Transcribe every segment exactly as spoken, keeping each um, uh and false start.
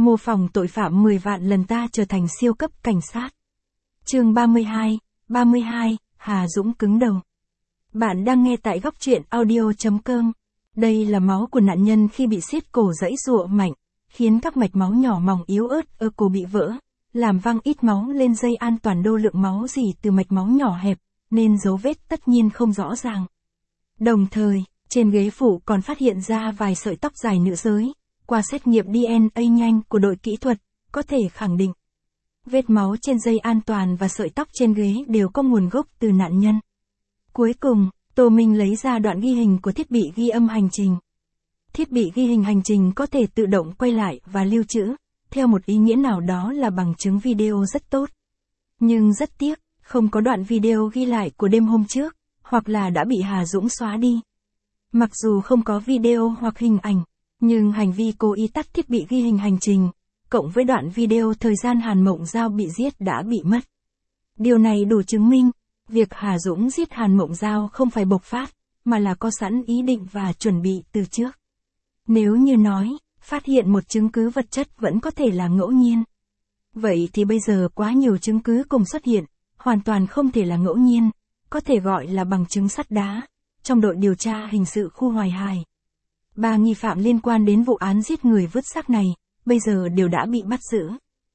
Mô phỏng tội phạm mười vạn lần ta trở thành siêu cấp cảnh sát. Chương ba mươi hai, ba mươi hai, Hà Dũng cứng đầu. Bạn đang nghe tại góc truyện audio chấm com. Đây là máu của nạn nhân khi bị siết cổ giãy giụa mạnh, khiến các mạch máu nhỏ mỏng yếu ớt ở cổ bị vỡ, làm văng ít máu lên dây an toàn. Đô lượng máu dỉ từ mạch máu nhỏ hẹp, nên dấu vết tất nhiên không rõ ràng. Đồng thời, trên ghế phụ còn phát hiện ra vài sợi tóc dài nữ giới. Qua xét nghiệm đê en a nhanh của đội kỹ thuật, có thể khẳng định vết máu trên dây an toàn và sợi tóc trên ghế đều có nguồn gốc từ nạn nhân. Cuối cùng, Tô Minh lấy ra đoạn ghi hình của thiết bị ghi âm hành trình. Thiết bị ghi hình hành trình có thể tự động quay lại và lưu trữ, theo một ý nghĩa nào đó là bằng chứng video rất tốt. Nhưng rất tiếc, không có đoạn video ghi lại của đêm hôm trước, hoặc là đã bị Hà Dũng xóa đi. Mặc dù không có video hoặc hình ảnh, nhưng hành vi cố ý tắt thiết bị ghi hình hành trình, cộng với đoạn video thời gian Hàn Mộng Giao bị giết đã bị mất. Điều này đủ chứng minh, việc Hà Dũng giết Hàn Mộng Giao không phải bộc phát, mà là có sẵn ý định và chuẩn bị từ trước. Nếu như nói, phát hiện một chứng cứ vật chất vẫn có thể là ngẫu nhiên. Vậy thì bây giờ quá nhiều chứng cứ cùng xuất hiện, hoàn toàn không thể là ngẫu nhiên, có thể gọi là bằng chứng sắt đá, trong đội điều tra hình sự khu Hoài Hải. Ba nghi phạm liên quan đến vụ án giết người vứt xác này, bây giờ đều đã bị bắt giữ.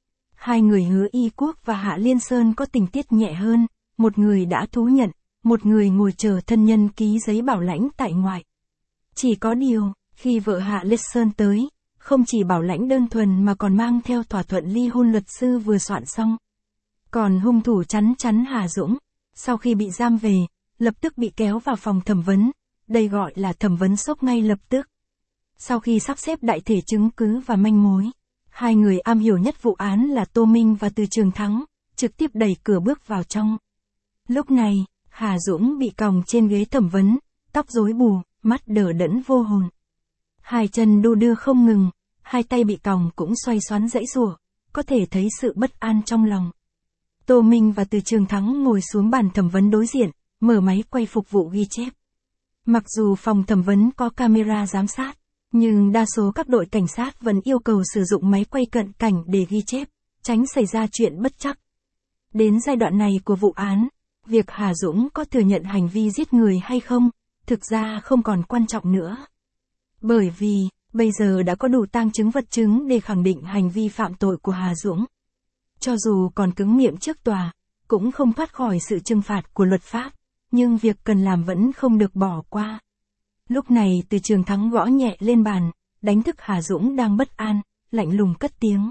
Hai người Hứa Y Quốc và Hạ Liên Sơn có tình tiết nhẹ hơn, một người đã thú nhận, một người ngồi chờ thân nhân ký giấy bảo lãnh tại ngoại. Chỉ có điều, khi vợ Hạ Liên Sơn tới, không chỉ bảo lãnh đơn thuần mà còn mang theo thỏa thuận ly hôn luật sư vừa soạn xong. Còn hung thủ chắn chắn Hà Dũng, sau khi bị giam về, lập tức bị kéo vào phòng thẩm vấn, đây gọi là thẩm vấn sốc ngay lập tức. Sau khi sắp xếp đại thể chứng cứ và manh mối, hai người am hiểu nhất vụ án là Tô Minh và Từ Trường Thắng, trực tiếp đẩy cửa bước vào trong. Lúc này, Hà Dũng bị còng trên ghế thẩm vấn, tóc rối bù, mắt đờ đẫn vô hồn. Hai chân đu đưa không ngừng, hai tay bị còng cũng xoay xoắn giãy giụa, có thể thấy sự bất an trong lòng. Tô Minh và Từ Trường Thắng ngồi xuống bàn thẩm vấn đối diện, mở máy quay phục vụ ghi chép. Mặc dù phòng thẩm vấn có camera giám sát, nhưng đa số các đội cảnh sát vẫn yêu cầu sử dụng máy quay cận cảnh để ghi chép, tránh xảy ra chuyện bất trắc. Đến giai đoạn này của vụ án, việc Hà Dũng có thừa nhận hành vi giết người hay không, thực ra không còn quan trọng nữa. Bởi vì, bây giờ đã có đủ tang chứng vật chứng để khẳng định hành vi phạm tội của Hà Dũng. Cho dù còn cứng miệng trước tòa, cũng không thoát khỏi sự trừng phạt của luật pháp, nhưng việc cần làm vẫn không được bỏ qua. Lúc này Từ Trường Thắng gõ nhẹ lên bàn, đánh thức Hà Dũng đang bất an, lạnh lùng cất tiếng.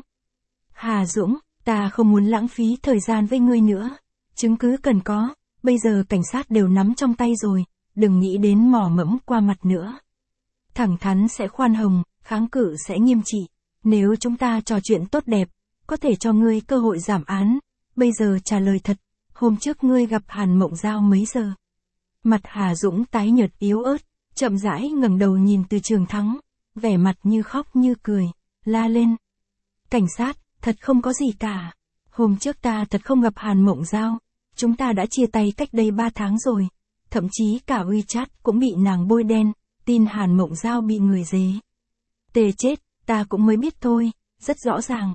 Hà Dũng, ta không muốn lãng phí thời gian với ngươi nữa. Chứng cứ cần có, bây giờ cảnh sát đều nắm trong tay rồi, đừng nghĩ đến mò mẫm qua mặt nữa. Thẳng thắn sẽ khoan hồng, kháng cự sẽ nghiêm trị. Nếu chúng ta trò chuyện tốt đẹp, có thể cho ngươi cơ hội giảm án. Bây giờ trả lời thật, hôm trước ngươi gặp Hàn Mộng Giao mấy giờ? Mặt Hà Dũng tái nhợt yếu ớt, chậm rãi ngẩng đầu nhìn Từ Trường Thắng, vẻ mặt như khóc như cười, la lên. Cảnh sát, thật không có gì cả. Hôm trước ta thật không gặp Hàn Mộng Giao, chúng ta đã chia tay cách đây ba tháng rồi. Thậm chí cả WeChat cũng bị nàng bôi đen, tin Hàn Mộng Giao bị người dế. Tê chết, ta cũng mới biết thôi, rất rõ ràng.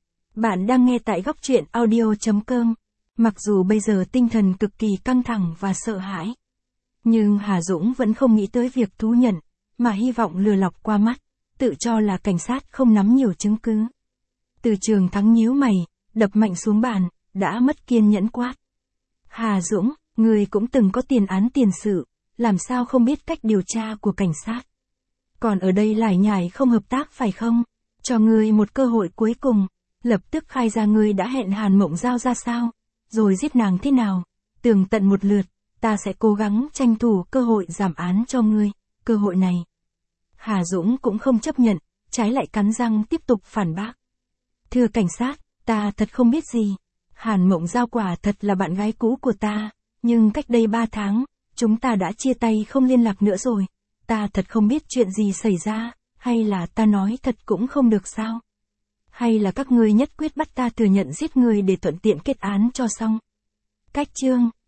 Bạn đang nghe tại góc truyện audio chấm com. Mặc dù bây giờ tinh thần cực kỳ căng thẳng và sợ hãi, nhưng Hà Dũng vẫn không nghĩ tới việc thú nhận, mà hy vọng lừa lọc qua mắt, tự cho là cảnh sát không nắm nhiều chứng cứ. Từ Trường Thắng nhíu mày, đập mạnh xuống bàn, đã mất kiên nhẫn quát. Hà Dũng, người cũng từng có tiền án tiền sự, làm sao không biết cách điều tra của cảnh sát? Còn ở đây lải nhải không hợp tác phải không? Cho ngươi một cơ hội cuối cùng, lập tức khai ra ngươi đã hẹn Hàn Mộng Giao ra sao, rồi giết nàng thế nào, tường tận một lượt. Ta sẽ cố gắng tranh thủ cơ hội giảm án cho ngươi, cơ hội này. Hà Dũng cũng không chấp nhận, trái lại cắn răng tiếp tục phản bác. Thưa cảnh sát, ta thật không biết gì. Hàn Mộng Giao quả thật là bạn gái cũ của ta, nhưng cách đây ba tháng, chúng ta đã chia tay không liên lạc nữa rồi. Ta thật không biết chuyện gì xảy ra, hay là ta nói thật cũng không được sao? Hay là các ngươi nhất quyết bắt ta thừa nhận giết người để thuận tiện kết án cho xong? Cách chương